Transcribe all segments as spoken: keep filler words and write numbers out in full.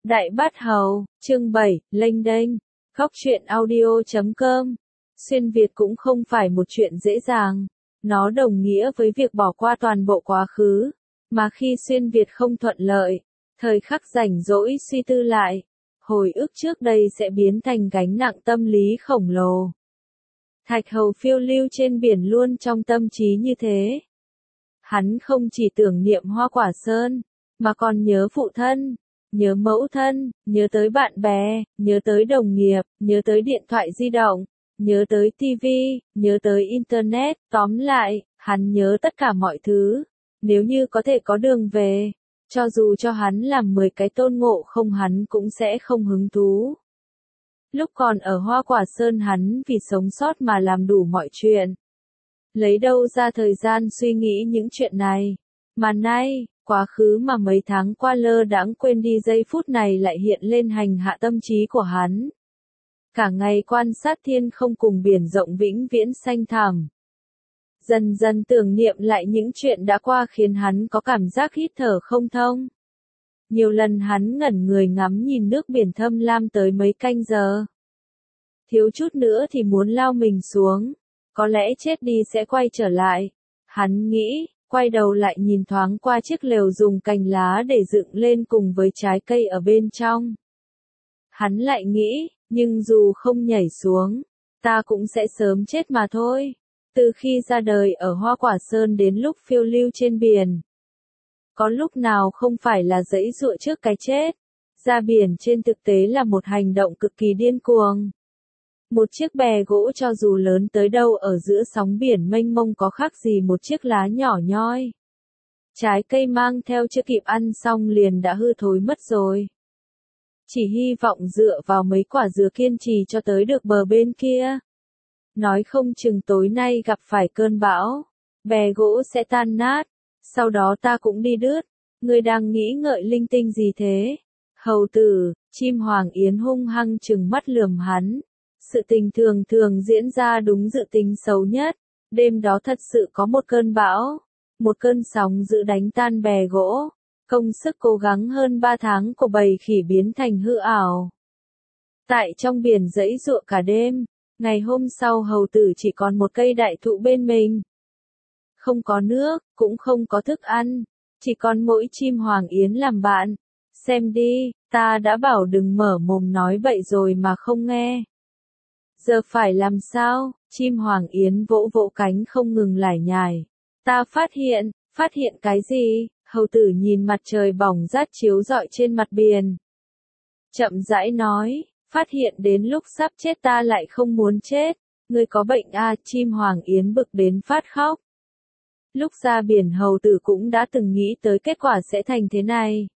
Đại Bát Hầu, chương bảy, lênh đênh, Góc truyện audio chấm com. Xuyên Việt cũng không phải một chuyện dễ dàng. Nó đồng nghĩa với việc bỏ qua toàn bộ quá khứ. Mà khi xuyên Việt không thuận lợi, thời khắc rảnh rỗi suy tư lại, hồi ức trước đây sẽ biến thành gánh nặng tâm lý khổng lồ. Thạch Hầu phiêu lưu trên biển luôn trong tâm trí như thế. Hắn không chỉ tưởng niệm Hoa Quả Sơn, mà còn nhớ phụ thân, nhớ mẫu thân, nhớ tới bạn bè, nhớ tới đồng nghiệp, nhớ tới điện thoại di động, nhớ tới tivi, nhớ tới internet, tóm lại, hắn nhớ tất cả mọi thứ. Nếu như có thể có đường về, cho dù cho hắn làm mười cái tôn ngộ không hắn cũng sẽ không hứng thú. Lúc còn ở Hoa Quả Sơn hắn vì sống sót mà làm đủ mọi chuyện. Lấy đâu ra thời gian suy nghĩ những chuyện này. Mà nay, quá khứ mà mấy tháng qua lơ đãng quên đi giây phút này lại hiện lên hành hạ tâm trí của hắn. Cả ngày quan sát thiên không cùng biển rộng vĩnh viễn xanh thẳm. Dần dần tưởng niệm lại những chuyện đã qua khiến hắn có cảm giác hít thở không thông. Nhiều lần hắn ngẩn người ngắm nhìn nước biển thâm lam tới mấy canh giờ. Thiếu chút nữa thì muốn lao mình xuống. Có lẽ chết đi sẽ quay trở lại. Hắn nghĩ, quay đầu lại nhìn thoáng qua chiếc lều dùng cành lá để dựng lên cùng với trái cây ở bên trong. Hắn lại nghĩ, nhưng dù không nhảy xuống, ta cũng sẽ sớm chết mà thôi. Từ khi ra đời ở Hoa Quả Sơn đến lúc phiêu lưu trên biển. Có lúc nào không phải là giãy giụa trước cái chết. Ra biển trên thực tế là một hành động cực kỳ điên cuồng. Một chiếc bè gỗ cho dù lớn tới đâu ở giữa sóng biển mênh mông có khác gì một chiếc lá nhỏ nhoi. Trái cây mang theo chưa kịp ăn xong liền đã hư thối mất rồi. Chỉ hy vọng dựa vào mấy quả dừa kiên trì cho tới được bờ bên kia. Nói không chừng tối nay gặp phải cơn bão, bè gỗ sẽ tan nát, sau đó ta cũng đi đứt. Ngươi đang nghĩ ngợi linh tinh gì thế? Hầu tử, chim hoàng yến hung hăng trừng mắt lườm hắn. Sự tình thường thường diễn ra đúng dự tính xấu nhất. Đêm đó thật sự có một cơn bão, một cơn sóng dữ đánh tan bè gỗ. Công sức cố gắng hơn ba tháng của bầy khỉ biến thành hư ảo. Tại trong biển giãy giụa cả đêm, ngày hôm sau hầu tử chỉ còn một cây đại thụ bên mình. Không có nước, cũng không có thức ăn, chỉ còn mỗi chim hoàng yến làm bạn. Xem đi, ta đã bảo đừng mở mồm nói bậy rồi mà không nghe. Giờ phải làm sao? Chim hoàng yến vỗ vỗ cánh không ngừng lải nhải. Ta phát hiện, phát hiện cái gì? Hầu tử nhìn mặt trời bỏng rát chiếu rọi trên mặt biển. Chậm rãi nói, phát hiện đến lúc sắp chết ta lại không muốn chết. Ngươi có bệnh à? Chim hoàng yến bực đến phát khóc. Lúc ra biển hầu tử cũng đã từng nghĩ tới kết quả sẽ thành thế này.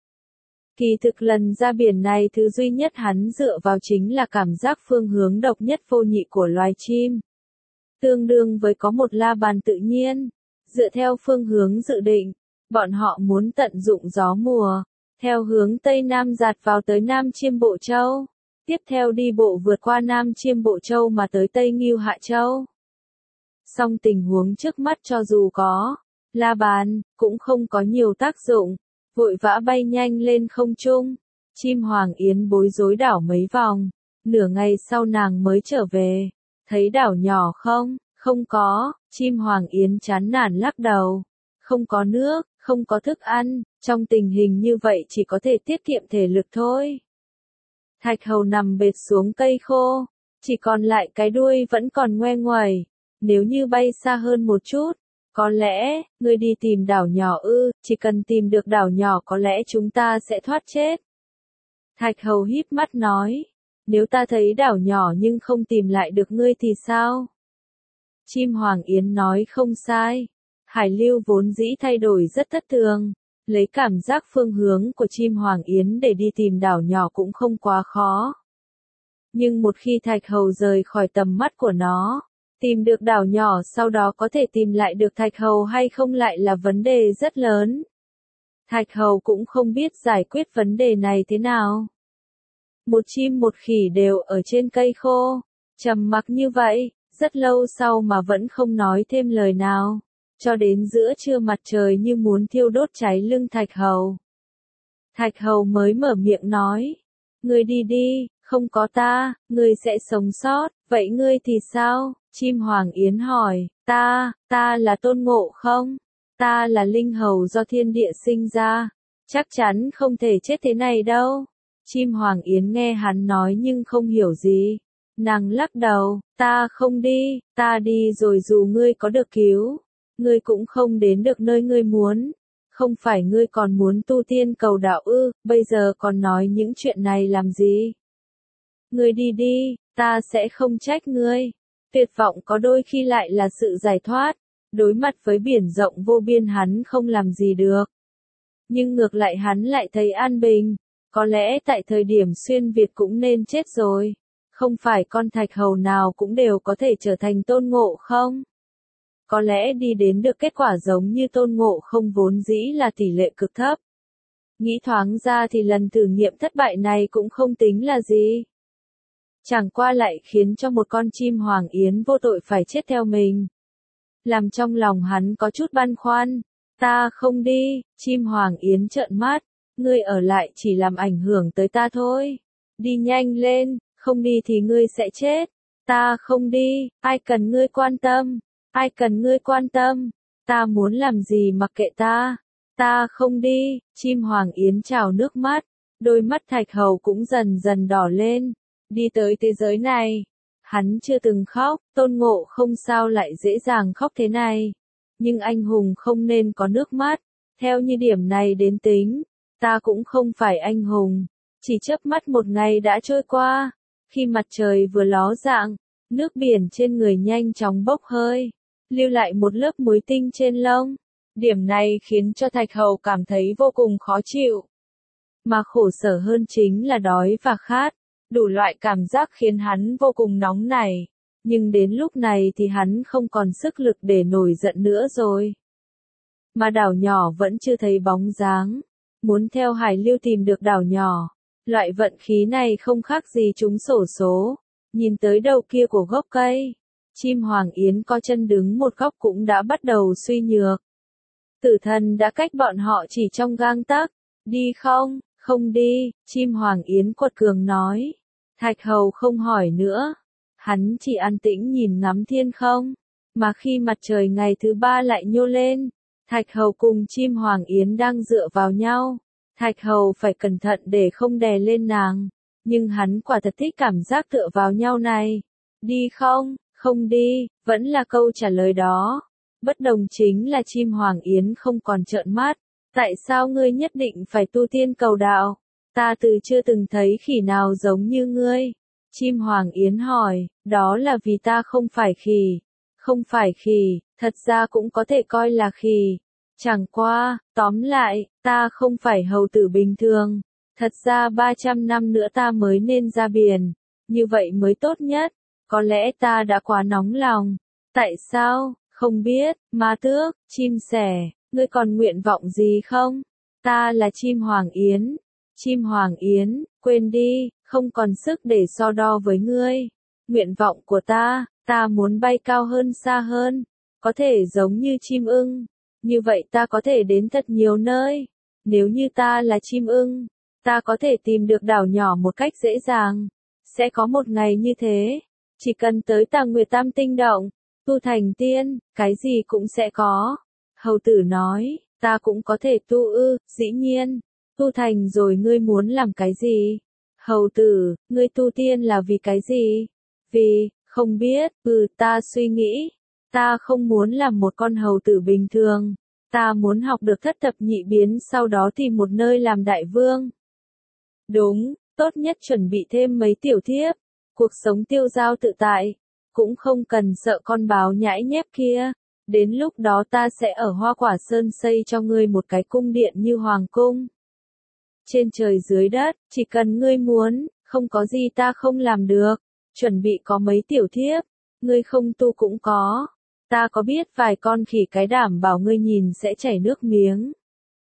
Kỳ thực lần ra biển này thứ duy nhất hắn dựa vào chính là cảm giác phương hướng độc nhất vô nhị của loài chim. Tương đương với có một la bàn tự nhiên. Dựa theo phương hướng dự định, bọn họ muốn tận dụng gió mùa, theo hướng Tây Nam dạt vào tới Nam Chiêm Bộ Châu. Tiếp theo đi bộ vượt qua Nam Chiêm Bộ Châu mà tới Tây Ngưu Hạ Châu. Song tình huống trước mắt cho dù có la bàn, cũng không có nhiều tác dụng. Vội vã bay nhanh lên không trung. Chim hoàng yến bối rối đảo mấy vòng. Nửa ngày sau nàng mới trở về. Thấy đảo nhỏ không? Không có. Chim hoàng yến chán nản lắc đầu. Không có nước, không có thức ăn. Trong tình hình như vậy chỉ có thể tiết kiệm thể lực thôi. Thạch Hầu nằm bệt xuống cây khô. Chỉ còn lại cái đuôi vẫn còn ngoe nguẩy. Nếu như bay xa hơn một chút. Có lẽ, ngươi đi tìm đảo nhỏ ư, chỉ cần tìm được đảo nhỏ có lẽ chúng ta sẽ thoát chết. Thạch Hầu híp mắt nói, nếu ta thấy đảo nhỏ nhưng không tìm lại được ngươi thì sao? Chim hoàng yến nói không sai. Hải lưu vốn dĩ thay đổi rất thất thường. Lấy cảm giác phương hướng của chim hoàng yến để đi tìm đảo nhỏ cũng không quá khó. Nhưng một khi Thạch Hầu rời khỏi tầm mắt của nó, tìm được đảo nhỏ sau đó có thể tìm lại được Thạch Hầu hay không lại là vấn đề rất lớn. Thạch Hầu cũng không biết giải quyết vấn đề này thế nào. Một chim một khỉ đều ở trên cây khô, trầm mặc như vậy, rất lâu sau mà vẫn không nói thêm lời nào, cho đến giữa trưa mặt trời như muốn thiêu đốt cháy lưng Thạch Hầu. Thạch Hầu mới mở miệng nói. Ngươi đi đi, không có ta, ngươi sẽ sống sót, vậy ngươi thì sao? Chim Hoàng Yến hỏi, ta, ta là Tôn Ngộ Không, ta là linh hầu do thiên địa sinh ra, chắc chắn không thể chết thế này đâu. Chim Hoàng Yến nghe hắn nói nhưng không hiểu gì. Nàng lắc đầu, ta không đi, ta đi rồi dù ngươi có được cứu, ngươi cũng không đến được nơi ngươi muốn. Không phải ngươi còn muốn tu tiên cầu đạo ư, bây giờ còn nói những chuyện này làm gì? Ngươi đi đi, ta sẽ không trách ngươi. Tuyệt vọng có đôi khi lại là sự giải thoát. Đối mặt với biển rộng vô biên hắn không làm gì được. Nhưng ngược lại hắn lại thấy an bình. Có lẽ tại thời điểm xuyên Việt cũng nên chết rồi. Không phải con Thạch Hầu nào cũng đều có thể trở thành Tôn Ngộ Không. Có lẽ đi đến được kết quả giống như Tôn Ngộ Không vốn dĩ là tỷ lệ cực thấp. Nghĩ thoáng ra thì lần thử nghiệm thất bại này cũng không tính là gì. Chẳng qua lại khiến cho một con chim Hoàng Yến vô tội phải chết theo mình. Làm trong lòng hắn có chút băn khoăn. Ta không đi, chim Hoàng Yến trợn mắt. Ngươi ở lại chỉ làm ảnh hưởng tới ta thôi. Đi nhanh lên, không đi thì ngươi sẽ chết. Ta không đi, ai cần ngươi quan tâm. Ai cần ngươi quan tâm, ta muốn làm gì mặc kệ ta, ta không đi, chim Hoàng Yến trào nước mắt, đôi mắt Thạch Hầu cũng dần dần đỏ lên, đi tới thế giới này, hắn chưa từng khóc, Tôn Ngộ Không sao lại dễ dàng khóc thế này, nhưng anh hùng không nên có nước mắt, theo như điểm này đến tính, ta cũng không phải anh hùng, chỉ chớp mắt một ngày đã trôi qua, khi mặt trời vừa ló dạng, nước biển trên người nhanh chóng bốc hơi. Lưu lại một lớp muối tinh trên lông. Điểm này khiến cho Thạch Hầu cảm thấy vô cùng khó chịu. Mà khổ sở hơn chính là đói và khát. Đủ loại cảm giác khiến hắn vô cùng nóng nảy. Nhưng đến lúc này thì hắn không còn sức lực để nổi giận nữa rồi. Mà đảo nhỏ vẫn chưa thấy bóng dáng. Muốn theo hải lưu tìm được đảo nhỏ. Loại vận khí này không khác gì trúng xổ số. Nhìn tới đầu kia của gốc cây. Chim Hoàng Yến có chân đứng một góc cũng đã bắt đầu suy nhược. Tử thần đã cách bọn họ chỉ trong gang tấc. Đi không, không đi, chim Hoàng Yến quật cường nói. Thạch Hầu không hỏi nữa. Hắn chỉ an tĩnh nhìn ngắm thiên không. Mà khi mặt trời ngày thứ ba lại nhô lên, Thạch Hầu cùng chim Hoàng Yến đang dựa vào nhau. Thạch Hầu phải cẩn thận để không đè lên nàng. Nhưng hắn quả thật thích cảm giác tựa vào nhau này. Đi không? Không đi, vẫn là câu trả lời đó. Bất đồng chính là chim Hoàng Yến không còn trợn mắt. Tại sao ngươi nhất định phải tu tiên cầu đạo? Ta từ chưa từng thấy khỉ nào giống như ngươi. Chim Hoàng Yến hỏi, đó là vì ta không phải khỉ. Không phải khỉ, thật ra cũng có thể coi là khỉ. Chẳng qua, tóm lại, ta không phải hầu tử bình thường. Thật ra ba trăm năm nữa ta mới nên ra biển. Như vậy mới tốt nhất. Có lẽ ta đã quá nóng lòng. Tại sao? Không biết, ma tước, chim sẻ, ngươi còn nguyện vọng gì không? Ta là chim Hoàng Yến. Chim Hoàng Yến, quên đi, không còn sức để so đo với ngươi. Nguyện vọng của ta, ta muốn bay cao hơn xa hơn. Có thể giống như chim ưng. Như vậy ta có thể đến thật nhiều nơi. Nếu như ta là chim ưng, ta có thể tìm được đảo nhỏ một cách dễ dàng. Sẽ có một ngày như thế. Chỉ cần tới Tà Nguyệt Tam Tinh Động, tu thành tiên, cái gì cũng sẽ có. Hầu tử nói, ta cũng có thể tu ư, dĩ nhiên. Tu thành rồi ngươi muốn làm cái gì? Hầu tử, ngươi tu tiên là vì cái gì? Vì, không biết, ừ ta suy nghĩ. Ta không muốn làm một con hầu tử bình thường. Ta muốn học được thất thập nhị biến sau đó tìm một nơi làm đại vương. Đúng, tốt nhất chuẩn bị thêm mấy tiểu thiếp. Cuộc sống tiêu dao tự tại, cũng không cần sợ con báo nhãi nhép kia. Đến lúc đó ta sẽ ở Hoa Quả Sơn xây cho ngươi một cái cung điện như hoàng cung. Trên trời dưới đất, chỉ cần ngươi muốn, không có gì ta không làm được. Chuẩn bị có mấy tiểu thiếp, ngươi không tu cũng có. Ta có biết vài con khỉ cái đảm bảo ngươi nhìn sẽ chảy nước miếng.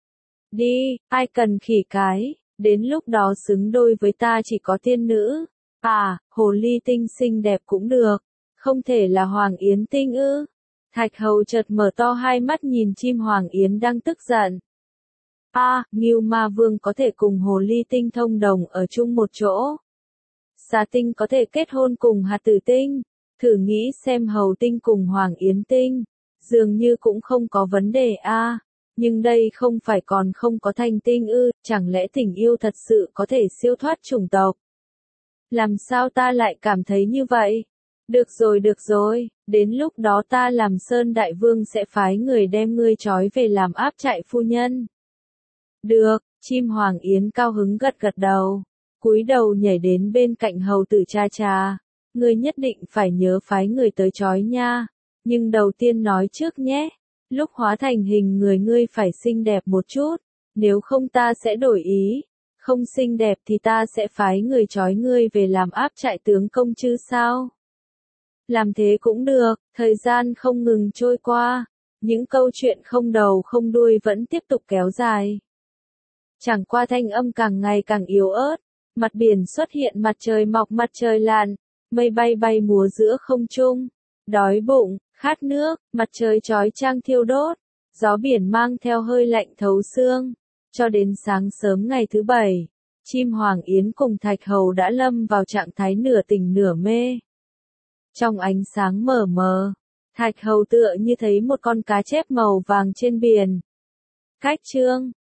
Đi, ai cần khỉ cái, đến lúc đó xứng đôi với ta chỉ có tiên nữ. À, hồ ly tinh xinh đẹp cũng được, không thể là Hoàng Yến tinh ư. Thạch Hầu chợt mở to hai mắt nhìn chim Hoàng Yến đang tức giận. A. Ngưu Ma Vương có thể cùng Hồ Ly Tinh thông đồng ở chung một chỗ. Xà Tinh có thể kết hôn cùng Hạt Tử Tinh. Thử nghĩ xem Hầu Tinh cùng Hoàng Yến Tinh. Dường như cũng không có vấn đề a. Nhưng đây không phải còn không có thành tinh ư, chẳng lẽ tình yêu thật sự có thể siêu thoát chủng tộc? Làm sao ta lại cảm thấy như vậy? Được rồi được rồi, đến lúc đó ta làm Sơn Đại Vương sẽ phái người đem ngươi trói về làm áp trại phu nhân. Được, chim Hoàng Yến cao hứng gật gật đầu, cúi đầu nhảy đến bên cạnh hầu tử cha cha. Ngươi nhất định phải nhớ phái người tới trói nha, nhưng đầu tiên nói trước nhé, lúc hóa thành hình người ngươi phải xinh đẹp một chút, nếu không ta sẽ đổi ý, không xinh đẹp thì ta sẽ phái người trói ngươi về làm áp trại tướng công chứ sao? Làm thế cũng được, thời gian không ngừng trôi qua, những câu chuyện không đầu không đuôi vẫn tiếp tục kéo dài. Chẳng qua thanh âm càng ngày càng yếu ớt, mặt biển xuất hiện mặt trời mọc mặt trời lặn, mây bay bay múa giữa không trung, đói bụng, khát nước, mặt trời chói chang thiêu đốt, gió biển mang theo hơi lạnh thấu xương, cho đến sáng sớm ngày thứ bảy, chim Hoàng Yến cùng Thạch Hầu đã lâm vào trạng thái nửa tỉnh nửa mê. Trong ánh sáng mờ mờ, Thạch Hầu tựa như thấy một con cá chép màu vàng trên biển. Cách chương